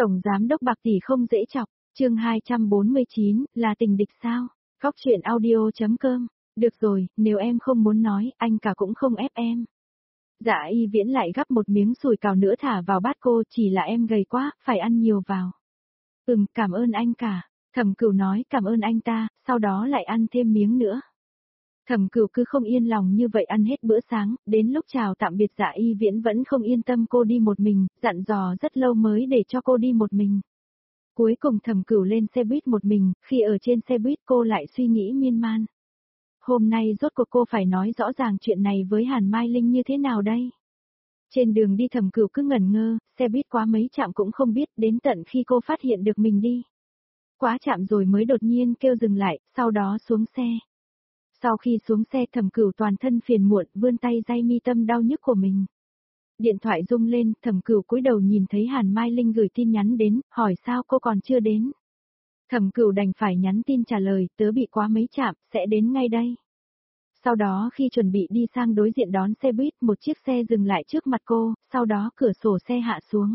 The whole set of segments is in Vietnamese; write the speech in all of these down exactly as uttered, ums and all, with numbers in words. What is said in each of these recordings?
Tổng giám đốc Bạc tỷ không dễ chọc, chương hai trăm bốn mươi chín, là tình địch sao? Góc truyện audio.com, được rồi, nếu em không muốn nói, anh cả cũng không ép em. Dạ y viễn lại gắp một miếng sủi cảo nữa thả vào bát cô, chỉ là em gầy quá, phải ăn nhiều vào. Ừm, cảm ơn anh cả, Thẩm Cửu nói cảm ơn anh ta, sau đó lại ăn thêm miếng nữa. Thẩm Cửu cứ không yên lòng như vậy ăn hết bữa sáng, đến lúc chào tạm biệt Dạ y viễn vẫn không yên tâm cô đi một mình, dặn dò rất lâu mới để cho cô đi một mình. Cuối cùng Thẩm Cửu lên xe buýt một mình, khi ở trên xe buýt cô lại suy nghĩ miên man. Hôm nay rốt cuộc cô phải nói rõ ràng chuyện này với Hàn Mai Linh như thế nào đây? Trên đường đi Thẩm Cửu cứ ngẩn ngơ, xe buýt quá mấy trạm cũng không biết, đến tận khi cô phát hiện được mình đi. Quá trạm rồi mới đột nhiên kêu dừng lại, sau đó xuống xe. Sau khi xuống xe Thẩm Cửu toàn thân phiền muộn, vươn tay day mi tâm đau nhức của mình. Điện thoại rung lên, Thẩm Cửu cúi đầu nhìn thấy Hàn Mai Linh gửi tin nhắn đến, hỏi sao cô còn chưa đến. Thẩm Cửu đành phải nhắn tin trả lời, tớ bị quá mấy trạm, sẽ đến ngay đây. Sau đó khi chuẩn bị đi sang đối diện đón xe buýt, một chiếc xe dừng lại trước mặt cô, sau đó cửa sổ xe hạ xuống.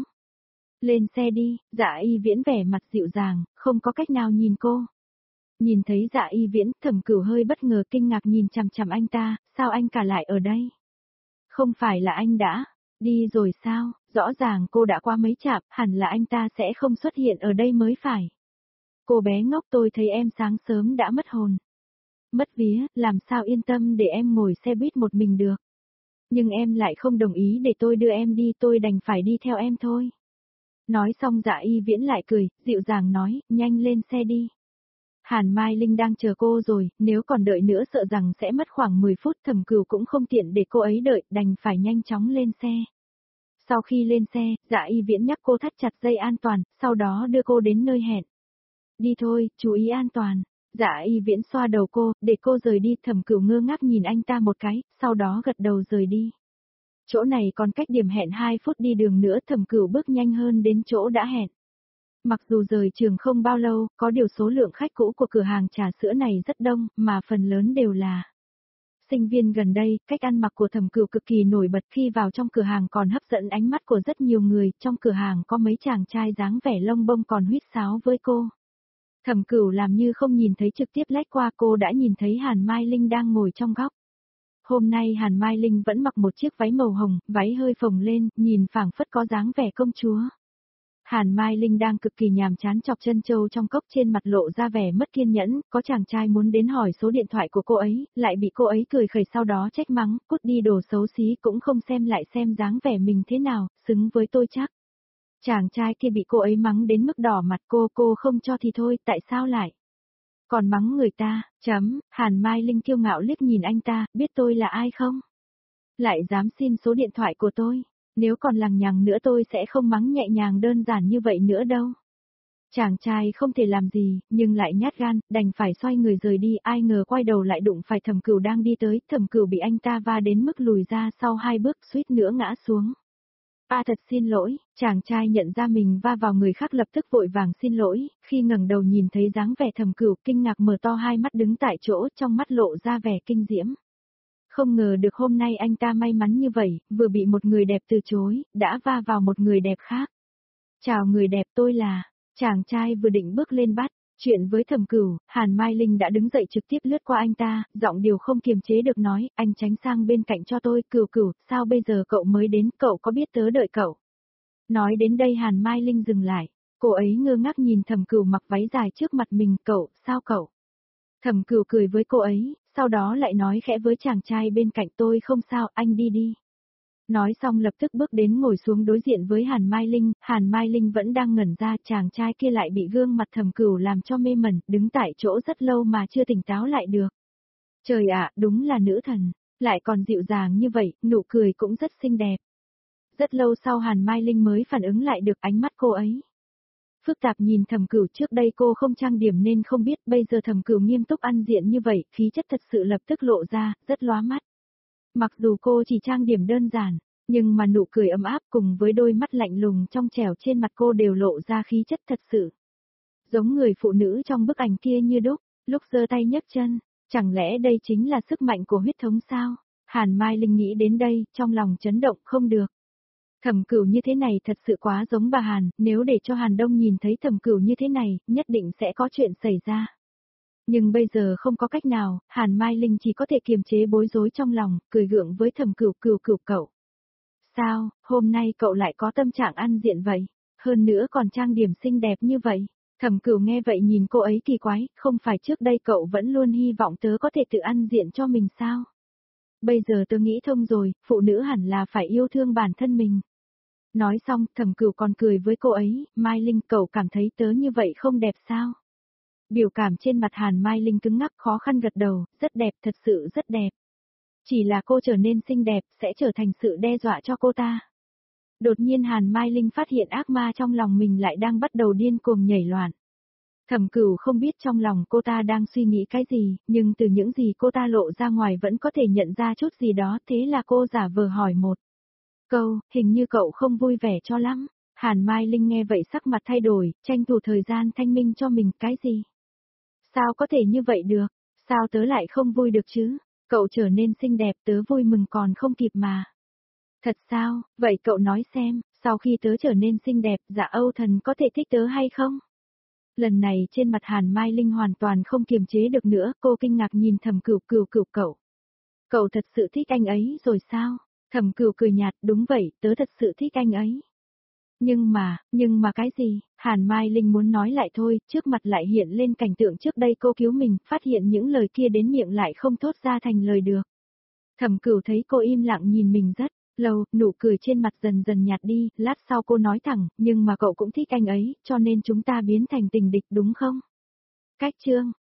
Lên xe đi, Dạ y viễn vẻ mặt dịu dàng, không có cách nào nhìn cô. Nhìn thấy Dạ y viễn, Thẩm Cửu hơi bất ngờ kinh ngạc nhìn chằm chằm anh ta, sao anh cả lại ở đây? Không phải là anh đã đi rồi sao? Rõ ràng cô đã qua mấy trạm, hẳn là anh ta sẽ không xuất hiện ở đây mới phải. Cô bé ngốc, tôi thấy em sáng sớm đã mất hồn. Mất vía, làm sao yên tâm để em ngồi xe buýt một mình được. Nhưng em lại không đồng ý để tôi đưa em đi, tôi đành phải đi theo em thôi. Nói xong Dạ y viễn lại cười, dịu dàng nói, nhanh lên xe đi. Hàn Mai Linh đang chờ cô rồi, nếu còn đợi nữa sợ rằng sẽ mất khoảng mười phút, Thẩm Cửu cũng không tiện để cô ấy đợi, đành phải nhanh chóng lên xe. Sau khi lên xe, Dạ y viễn nhắc cô thắt chặt dây an toàn, sau đó đưa cô đến nơi hẹn. Đi thôi, chú ý an toàn. Dạ y viễn xoa đầu cô, để cô rời đi, Thẩm Cửu ngơ ngác nhìn anh ta một cái, sau đó gật đầu rời đi. Chỗ này còn cách điểm hẹn hai phút đi đường nữa, Thẩm Cửu bước nhanh hơn đến chỗ đã hẹn. Mặc dù rời trường không bao lâu, có điều số lượng khách cũ của cửa hàng trà sữa này rất đông, mà phần lớn đều là sinh viên gần đây. Cách ăn mặc của Thẩm Cửu cực kỳ nổi bật, khi vào trong cửa hàng còn hấp dẫn ánh mắt của rất nhiều người, trong cửa hàng có mấy chàng trai dáng vẻ lông bông còn huýt sáo với cô. Thẩm Cửu làm như không nhìn thấy, trực tiếp lách qua cô đã nhìn thấy Hàn Mai Linh đang ngồi trong góc. Hôm nay Hàn Mai Linh vẫn mặc một chiếc váy màu hồng, váy hơi phồng lên, nhìn phảng phất có dáng vẻ công chúa. Hàn Mai Linh đang cực kỳ nhàm chán chọc chân châu trong cốc, trên mặt lộ ra vẻ mất kiên nhẫn, có chàng trai muốn đến hỏi số điện thoại của cô ấy, lại bị cô ấy cười khẩy sau đó trách mắng, cút đi đồ xấu xí, cũng không xem lại xem dáng vẻ mình thế nào, xứng với tôi chắc. Chàng trai kia bị cô ấy mắng đến mức đỏ mặt, cô cô không cho thì thôi, tại sao lại còn mắng người ta, chấm. Hàn Mai Linh kiêu ngạo liếc nhìn anh ta, biết tôi là ai không? Lại dám xin số điện thoại của tôi, nếu còn lằng nhằng nữa tôi sẽ không mắng nhẹ nhàng đơn giản như vậy nữa đâu. Chàng trai không thể làm gì, nhưng lại nhát gan, đành phải xoay người rời đi, ai ngờ quay đầu lại đụng phải Thẩm Cửu đang đi tới, Thẩm Cửu bị anh ta va đến mức lùi ra sau hai bước, suýt nữa ngã xuống. À thật xin lỗi, chàng trai nhận ra mình va vào người khác lập tức vội vàng xin lỗi, khi ngẩng đầu nhìn thấy dáng vẻ Thẩm Cửu kinh ngạc mở to hai mắt đứng tại chỗ, trong mắt lộ ra vẻ kinh diễm. Không ngờ được hôm nay anh ta may mắn như vậy, vừa bị một người đẹp từ chối, đã va vào một người đẹp khác. Chào người đẹp, tôi là, chàng trai vừa định bước lên bắt chuyện với Thẩm Cửu, Hàn Mai Linh đã đứng dậy trực tiếp lướt qua anh ta, giọng điệu không kiềm chế được nói, anh tránh sang bên cạnh cho tôi. Cửu Cửu, sao bây giờ cậu mới đến, cậu có biết tớ đợi cậu? Nói đến đây Hàn Mai Linh dừng lại, cô ấy ngơ ngác nhìn Thẩm Cửu mặc váy dài trước mặt mình, cậu, sao cậu? Thẩm Cửu cười với cô ấy, sau đó lại nói khẽ với chàng trai bên cạnh, tôi không sao, anh đi đi. Nói xong lập tức bước đến ngồi xuống đối diện với Hàn Mai Linh, Hàn Mai Linh vẫn đang ngẩn ra, chàng trai kia lại bị gương mặt Thẩm Cửu làm cho mê mẩn, đứng tại chỗ rất lâu mà chưa tỉnh táo lại được. Trời ạ, đúng là nữ thần, lại còn dịu dàng như vậy, nụ cười cũng rất xinh đẹp. Rất lâu sau Hàn Mai Linh mới phản ứng lại được ánh mắt cô ấy. Phức tạp nhìn Thẩm Cửu, trước đây cô không trang điểm nên không biết, bây giờ Thẩm Cửu nghiêm túc ăn diện như vậy, khí chất thật sự lập tức lộ ra, rất lóa mắt. Mặc dù cô chỉ trang điểm đơn giản, nhưng mà nụ cười ấm áp cùng với đôi mắt lạnh lùng trong trẻo trên mặt cô đều lộ ra khí chất thật sự. Giống người phụ nữ trong bức ảnh kia như đúc, lúc giơ tay nhấc chân, chẳng lẽ đây chính là sức mạnh của huyết thống sao? Hàn Mai Linh nghĩ đến đây, trong lòng chấn động, không được. Thẩm Cửu như thế này thật sự quá giống bà Hàn, nếu để cho Hàn Đông nhìn thấy Thẩm Cửu như thế này, nhất định sẽ có chuyện xảy ra. Nhưng bây giờ không có cách nào, Hàn Mai Linh chỉ có thể kiềm chế bối rối trong lòng, cười gượng với Thẩm Cửu Cửu Cửu cậu. Sao, hôm nay cậu lại có tâm trạng ăn diện vậy? Hơn nữa còn trang điểm xinh đẹp như vậy. Thẩm Cửu nghe vậy nhìn cô ấy kỳ quái, không phải trước đây cậu vẫn luôn hy vọng tớ có thể tự ăn diện cho mình sao? Bây giờ tớ nghĩ thông rồi, phụ nữ hẳn là phải yêu thương bản thân mình. Nói xong, Thẩm Cửu còn cười với cô ấy, Mai Linh cậu cảm thấy tớ như vậy không đẹp sao? Biểu cảm trên mặt Hàn Mai Linh cứng ngắc khó khăn gật đầu, rất đẹp, thật sự rất đẹp. Chỉ là cô trở nên xinh đẹp, sẽ trở thành sự đe dọa cho cô ta. Đột nhiên Hàn Mai Linh phát hiện ác ma trong lòng mình lại đang bắt đầu điên cuồng nhảy loạn. Thẩm Cửu không biết trong lòng cô ta đang suy nghĩ cái gì, nhưng từ những gì cô ta lộ ra ngoài vẫn có thể nhận ra chút gì đó, thế là cô giả vờ hỏi một câu, hình như cậu không vui vẻ cho lắm. Hàn Mai Linh nghe vậy sắc mặt thay đổi, tranh thủ thời gian thanh minh cho mình, cái gì? Sao có thể như vậy được? Sao tớ lại không vui được chứ? Cậu trở nên xinh đẹp tớ vui mừng còn không kịp mà. Thật sao, vậy cậu nói xem, sau khi tớ trở nên xinh đẹp, Dạ Âu Thần có thể thích tớ hay không? Lần này trên mặt Hàn Mai Linh hoàn toàn không kiềm chế được nữa, cô kinh ngạc nhìn Thẩm Cửu Cửu Cửu cậu. Cậu thật sự thích anh ấy rồi sao? Thẩm Cửu cười nhạt, đúng vậy, tớ thật sự thích anh ấy. Nhưng mà, nhưng mà cái gì? Hàn Mai Linh muốn nói lại thôi, trước mặt lại hiện lên cảnh tượng trước đây cô cứu mình, phát hiện những lời kia đến miệng lại không thốt ra thành lời được. Thẩm Cửu thấy cô im lặng nhìn mình rất lâu, nụ cười trên mặt dần dần nhạt đi, lát sau cô nói thẳng, nhưng mà cậu cũng thích anh ấy, cho nên chúng ta biến thành tình địch đúng không? Cách chương